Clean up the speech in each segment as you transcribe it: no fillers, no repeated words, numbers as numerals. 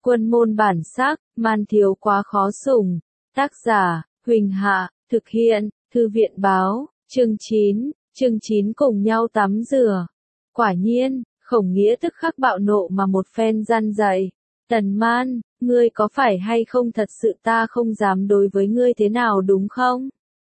Quân môn bản sắc, man thiếu quá khó sủng. Tác giả, Huỳnh Hạ, thực hiện, Thư viện báo, chương 9 cùng nhau tắm rửa. Quả nhiên, Khổng Nghĩa tức khắc bạo nộ mà một phen gian dạy. Tần Man, ngươi có phải hay không thật sự ta không dám đối với ngươi thế nào đúng không?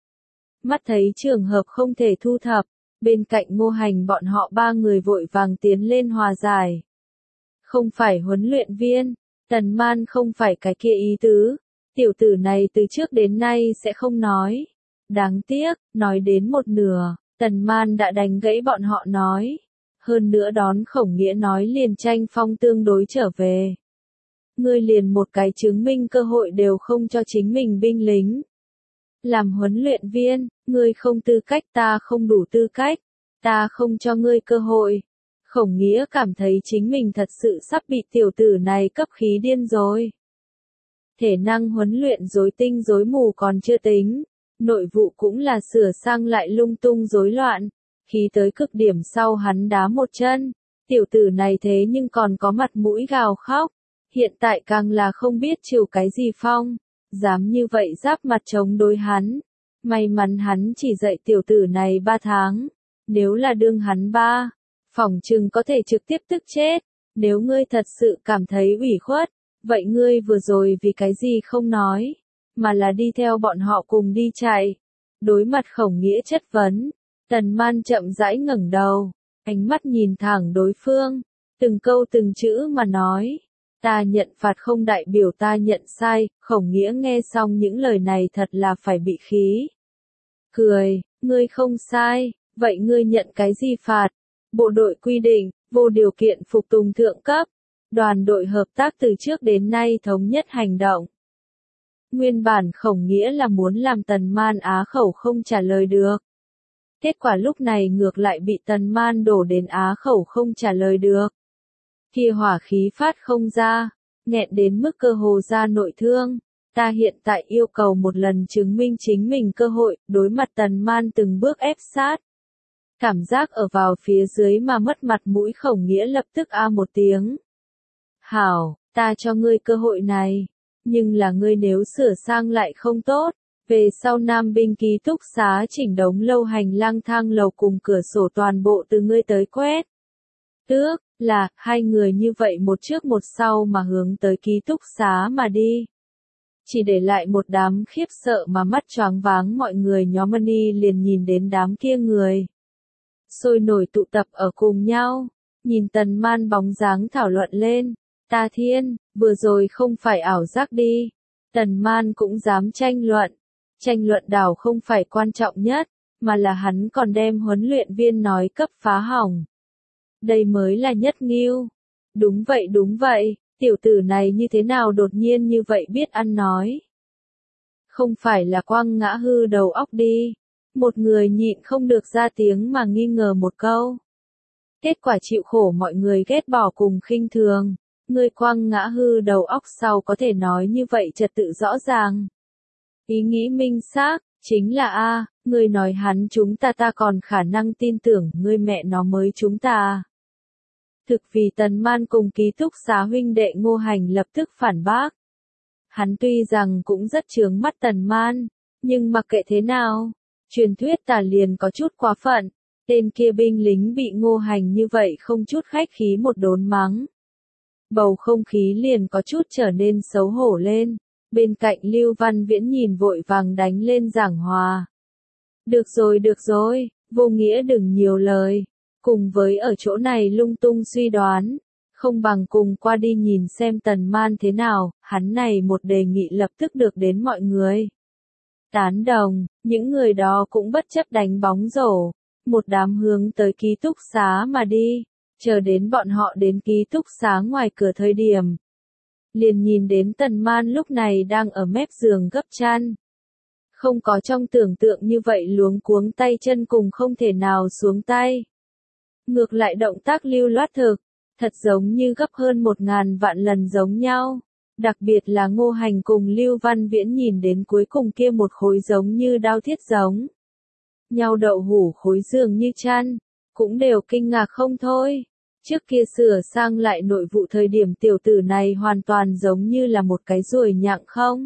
Mắt thấy trường hợp không thể thu thập, bên cạnh Ngô Hành bọn họ ba người vội vàng tiến lên hòa giải. Không phải huấn luyện viên, Tần Man không phải cái kia ý tứ, tiểu tử này từ trước đến nay sẽ không nói. Đáng tiếc, nói đến một nửa, Tần Man đã đánh gãy bọn họ nói. Hơn nữa đón Khổng Nghĩa nói liền tranh phong tương đối trở về. Ngươi liền một cái chứng minh cơ hội đều không cho chính mình binh lính. Làm huấn luyện viên, ngươi không tư cách, ta không đủ tư cách, ta không cho ngươi cơ hội. Khổng Nghĩa cảm thấy chính mình thật sự sắp bị tiểu tử này cấp khí điên rồi. Thể năng huấn luyện rối tinh rối mù còn chưa tính, nội vụ cũng là sửa sang lại lung tung rối loạn. Khí tới cực điểm sau hắn đá một chân, tiểu tử này thế nhưng còn có mặt mũi gào khóc. Hiện tại càng là không biết chịu cái gì phong, dám như vậy giáp mặt chống đối hắn. May mắn hắn chỉ dạy tiểu tử này 3 tháng, nếu là đương hắn 3, phỏng chừng có thể trực tiếp tức chết. Nếu ngươi thật sự cảm thấy ủy khuất, vậy ngươi vừa rồi vì cái gì không nói, mà là đi theo bọn họ cùng đi chạy. Đối mặt Khổng Nghĩa chất vấn, Tần Man chậm rãi ngẩng đầu, ánh mắt nhìn thẳng đối phương, từng câu từng chữ mà nói. Ta nhận phạt không đại biểu ta nhận sai. Khổng Nghĩa nghe xong những lời này thật là phải bị khí. Cười, ngươi không sai, vậy ngươi nhận cái gì phạt? Bộ đội quy định, vô điều kiện phục tùng thượng cấp. Đoàn đội hợp tác từ trước đến nay thống nhất hành động. Nguyên bản Khổng Nghĩa là muốn làm Tần Man á khẩu không trả lời được. Kết quả lúc này ngược lại bị Tần Man đổ đến á khẩu không trả lời được. Kia hỏa khí phát không ra, nghẹn đến mức cơ hồ ra nội thương. Ta hiện tại yêu cầu một lần chứng minh chính mình cơ hội, đối mặt Tần Man từng bước ép sát. Cảm giác ở vào phía dưới mà mất mặt mũi Khổng Nghĩa lập tức a một tiếng. Hảo, ta cho ngươi cơ hội này, nhưng là ngươi nếu sửa sang lại không tốt, về sau Nam binh ký túc xá chỉnh đống lâu hành lang thang lầu cùng cửa sổ toàn bộ từ ngươi tới quét. Tước, là, hai người như vậy một trước một sau mà hướng tới ký túc xá mà đi. Chỉ để lại một đám khiếp sợ mà mắt choáng váng mọi người nhóm Money liền nhìn đến đám kia người. Sôi nổi tụ tập ở cùng nhau, nhìn Tần Man bóng dáng thảo luận lên. Ta thiên, vừa rồi không phải ảo giác đi. Tần Man cũng dám tranh luận đảo không phải quan trọng nhất, mà là hắn còn đem huấn luyện viên nói cấp phá hỏng. Đây mới là nhất ngưu. Đúng vậy, tiểu tử này như thế nào đột nhiên như vậy biết ăn nói. Không phải là quăng ngã hư đầu óc đi. Một người nhịn không được ra tiếng mà nghi ngờ một câu. Kết quả chịu khổ mọi người ghét bỏ cùng khinh thường. Ngươi quăng ngã hư đầu óc sau có thể nói như vậy trật tự rõ ràng. Ý nghĩ minh xác, chính là ngươi nói hắn chúng ta còn khả năng tin tưởng ngươi mẹ nó mới chúng ta. Thực vì Tần Man cùng ký túc xá huynh đệ Ngô Hành lập tức phản bác. Hắn tuy rằng cũng rất chướng mắt Tần Man, nhưng mặc kệ thế nào, truyền thuyết tà liền có chút quá phận, tên kia binh lính bị Ngô Hành như vậy không chút khách khí một đốn mắng. Bầu không khí liền có chút trở nên xấu hổ lên, bên cạnh Lưu Văn Viễn nhìn vội vàng đánh lên giảng hòa. Được rồi, vô nghĩa đừng nhiều lời. Cùng với ở chỗ này lung tung suy đoán, không bằng cùng qua đi nhìn xem Tần Man thế nào. Hắn này một đề nghị lập tức được đến mọi người tán đồng, những người đó cũng bất chấp đánh bóng rổ, một đám hướng tới ký túc xá mà đi. Chờ đến bọn họ đến ký túc xá ngoài cửa thời điểm, liền nhìn đến Tần Man lúc này đang ở mép giường gấp chăn. Không có trong tưởng tượng như vậy luống cuống tay chân cùng không thể nào xuống tay. Ngược lại động tác lưu loát thực, thật giống như gấp hơn 1000 vạn lần giống nhau. Đặc biệt là Ngô Hành cùng Lưu Văn Viễn nhìn đến cuối cùng kia một khối giống như đao thiết giống nhau đậu hũ khối dường như chăn, cũng đều kinh ngạc không thôi. Trước kia sửa sang lại nội vụ thời điểm tiểu tử này hoàn toàn giống như là một cái ruồi nhặng không.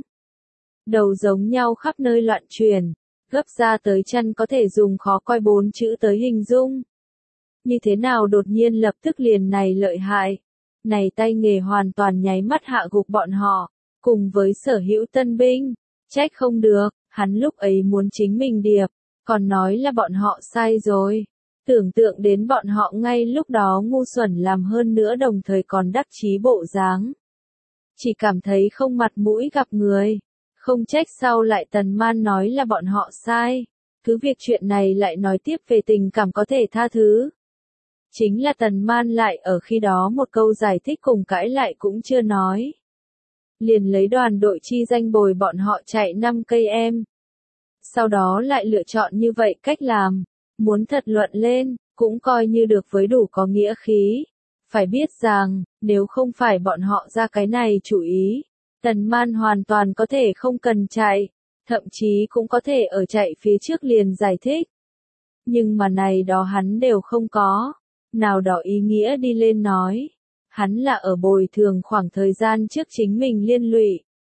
Đầu giống nhau khắp nơi loạn chuyển, gấp ra tới chân có thể dùng khó coi 4 chữ tới hình dung. Như thế nào đột nhiên lập tức liền này lợi hại. Này tay nghề hoàn toàn nháy mắt hạ gục bọn họ, cùng với sở hữu tân binh. Trách không được, hắn lúc ấy muốn chính mình điệp, còn nói là bọn họ sai rồi. Tưởng tượng đến bọn họ ngay lúc đó ngu xuẩn làm hơn nữa đồng thời còn đắc chí bộ dáng. Chỉ cảm thấy không mặt mũi gặp người. Không trách sau lại Tần Man nói là bọn họ sai. Cứ việc chuyện này lại nói tiếp về tình cảm có thể tha thứ. Chính là Tần Man lại ở khi đó một câu giải thích cùng cãi lại cũng chưa nói. Liền lấy đoàn đội chi danh bồi bọn họ chạy 5 cây em. Sau đó lại lựa chọn như vậy cách làm. Muốn thật luận lên, cũng coi như được với đủ có nghĩa khí. Phải biết rằng, nếu không phải bọn họ ra cái này chủ ý, Tần Man hoàn toàn có thể không cần chạy, thậm chí cũng có thể ở chạy phía trước liền giải thích. Nhưng mà này đó hắn đều không có, nào đó ý nghĩa đi lên nói. Hắn là ở bồi thường khoảng thời gian trước chính mình liên lụy.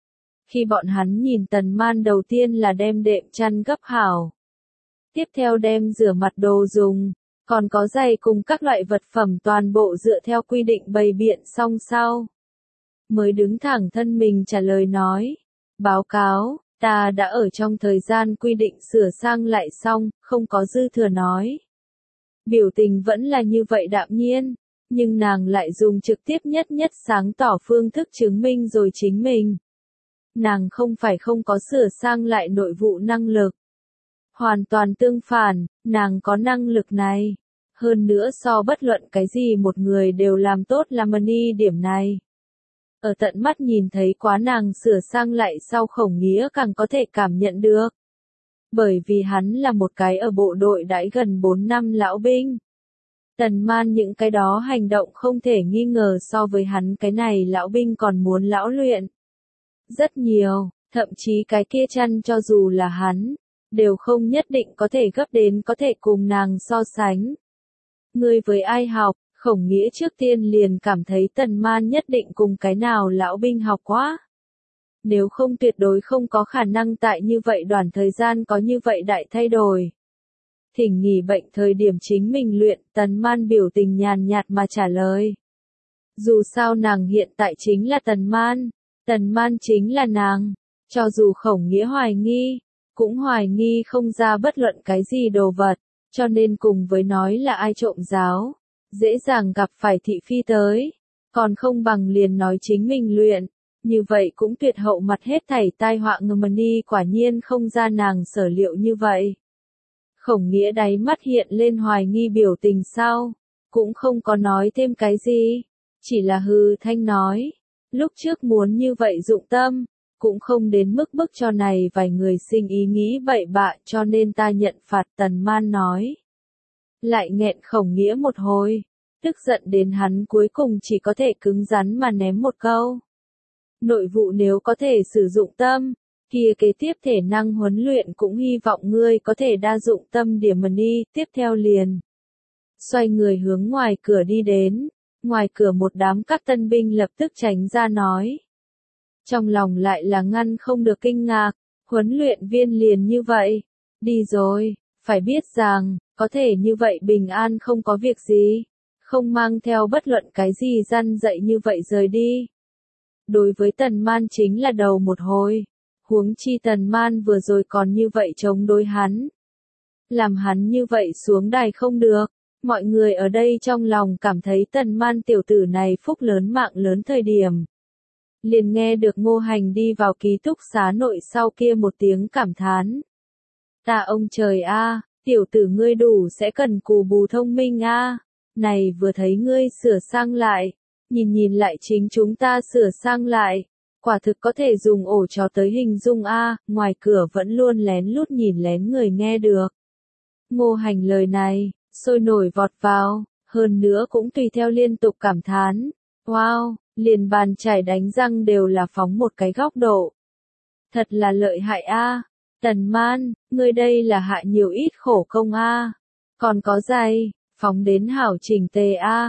Khi bọn hắn nhìn Tần Man đầu tiên là đem đệm chăn gấp hảo. Tiếp theo đem rửa mặt đồ dùng, còn có giày cùng các loại vật phẩm toàn bộ dựa theo quy định bày biện xong sau. Mới đứng thẳng thân mình trả lời nói. Báo cáo, ta đã ở trong thời gian quy định sửa sang lại xong, không có dư thừa nói. Biểu tình vẫn là như vậy đạm nhiên, nhưng nàng lại dùng trực tiếp nhất sáng tỏ phương thức chứng minh rồi chính mình. Nàng không phải không có sửa sang lại nội vụ năng lực. Hoàn toàn tương phản, nàng có năng lực này. Hơn nữa so bất luận cái gì một người đều làm tốt Lamani điểm này. Ở tận mắt nhìn thấy quá nàng sửa sang lại sau Khổng Nghĩa càng có thể cảm nhận được. Bởi vì hắn là một cái ở bộ đội đãi gần 4 năm lão binh. Tần Man những cái đó hành động không thể nghi ngờ so với hắn cái này lão binh còn muốn lão luyện. Rất nhiều, thậm chí cái kia chăn cho dù là hắn, đều không nhất định có thể gấp đến có thể cùng nàng so sánh. Ngươi với ai học, Khổng Nghĩa trước tiên liền cảm thấy Tần Man nhất định cùng cái nào lão binh học quá. Nếu không tuyệt đối không có khả năng tại như vậy đoạn thời gian có như vậy đại thay đổi. Thỉnh nghỉ bệnh thời điểm chính mình luyện, Tần Man biểu tình nhàn nhạt mà trả lời. Dù sao nàng hiện tại chính là Tần Man chính là nàng. Cho dù Khổng Nghĩa hoài nghi, cũng hoài nghi không ra bất luận cái gì đồ vật, cho nên cùng với nói là ai trộm giáo, dễ dàng gặp phải thị phi tới, còn không bằng liền nói chính mình luyện, như vậy cũng tuyệt hậu mặt hết thảy tai họa Ngâm quả nhiên không ra nàng sở liệu như vậy. Khổng Nghĩa đáy mắt hiện lên hoài nghi biểu tình sau, cũng không có nói thêm cái gì, chỉ là hừ thanh nói, lúc trước muốn như vậy dụng tâm, cũng không đến mức bức cho này vài người sinh ý nghĩ bậy bạ cho nên ta nhận phạt. Tần Man nói. Lại nghẹn Khổng Nghĩa một hồi, tức giận đến hắn cuối cùng chỉ có thể cứng rắn mà ném một câu. Nội vụ nếu có thể sử dụng tâm, kia kế tiếp thể năng huấn luyện cũng hy vọng ngươi có thể đa dụng tâm điểm đi. Tiếp theo liền xoay người hướng ngoài cửa đi đến, ngoài cửa một đám các tân binh lập tức tránh ra nói. Trong lòng lại là ngăn không được kinh ngạc, huấn luyện viên liền như vậy, đi rồi, phải biết rằng, có thể như vậy bình an không có việc gì, không mang theo bất luận cái gì răn dạy như vậy rời đi. Đối với Tần Man chính là đầu một hồi, huống chi Tần Man vừa rồi còn như vậy chống đối hắn. Làm hắn như vậy xuống đài không được, mọi người ở đây trong lòng cảm thấy Tần Man tiểu tử này phúc lớn mạng lớn thời điểm. Liền nghe được Ngô Hành đi vào ký túc xá nội sau kia một tiếng cảm thán. Ta ông trời a, tiểu tử ngươi đủ sẽ cần cù bù thông minh a. Này vừa thấy ngươi sửa sang lại, nhìn lại chính chúng ta sửa sang lại, quả thực có thể dùng ổ chó tới hình dung a. Ngoài cửa vẫn luôn lén lút nhìn lén người nghe được. Ngô Hành lời này, sôi nổi vọt vào, hơn nữa cũng tùy theo liên tục cảm thán. Wow, liền bàn chải đánh răng đều là phóng một cái góc độ. Thật là lợi hại a. Tần Man, ngươi đây là hạ nhiều ít khổ công a. Còn có giày, phóng đến hảo chỉnh tề a.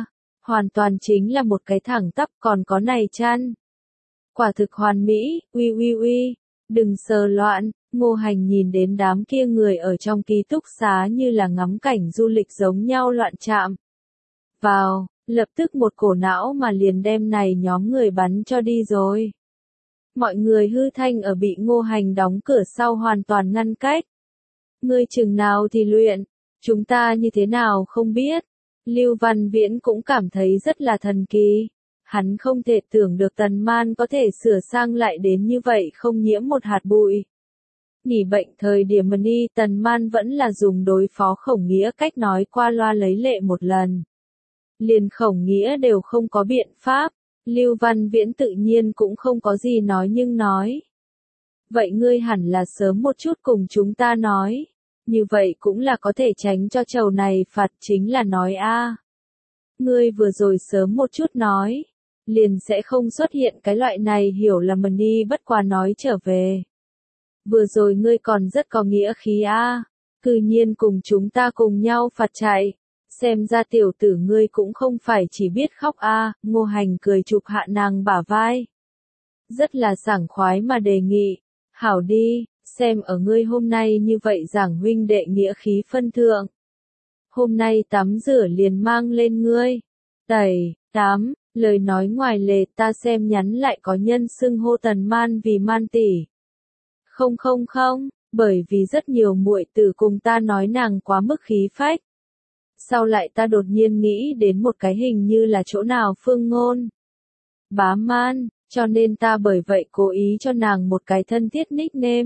Hoàn toàn chính là một cái thẳng tắp, còn có này chăn. Quả thực hoàn mỹ, uy uy uy, đừng sờ loạn. Ngô Hành nhìn đến đám kia người ở trong ký túc xá như là ngắm cảnh du lịch giống nhau loạn chạm vào, lập tức một cổ não mà liền đem này nhóm người bắn cho đi rồi. Mọi người hư thanh ở bị Ngô Hành đóng cửa sau hoàn toàn ngăn cách. Ngươi chừng nào thì luyện, chúng ta như thế nào không biết. Lưu Văn Viễn cũng cảm thấy rất là thần kỳ. Hắn không thể tưởng được Tần Man có thể sửa sang lại đến như vậy không nhiễm một hạt bụi. Nghỉ bệnh thời điểm Ni Tần Man vẫn là dùng đối phó Khổng Nghĩa cách nói qua loa lấy lệ một lần. Liền Khổng Nghĩa đều không có biện pháp, Lưu Văn Viễn tự nhiên cũng không có gì nói nhưng nói. Vậy ngươi hẳn là sớm một chút cùng chúng ta nói, như vậy cũng là có thể tránh cho trầu này phạt chính là nói a. Ngươi vừa rồi sớm một chút nói, liền sẽ không xuất hiện cái loại này hiểu là Ni bất quá nói trở về. Vừa rồi ngươi còn rất có nghĩa khí a, cư nhiên cùng chúng ta cùng nhau phạt chạy, xem ra tiểu tử ngươi cũng không phải chỉ biết khóc a. Ngô Hành cười chụp hạ nàng bả vai. Rất là sảng khoái mà đề nghị, hảo đi, xem ở ngươi hôm nay như vậy giảng huynh đệ nghĩa khí phân thượng. Hôm nay tắm rửa liền mang lên ngươi, tẩy, tắm, lời nói ngoài lề ta xem nhắn lại có nhân xưng hô Tần Man vì Man tỷ. Không không không, bởi vì rất nhiều muội tử cùng ta nói nàng quá mức khí phách. Sau lại ta đột nhiên nghĩ đến một cái hình như là chỗ nào Phương Ngôn. Bá Man, cho nên ta bởi vậy cố ý cho nàng một cái thân thiết nickname.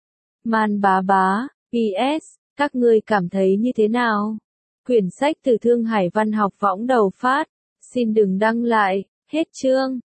Man bá bá, PS, các ngươi cảm thấy như thế nào? Quyển sách từ Thương Hải Văn học võng đầu phát, xin đừng đăng lại, hết chương.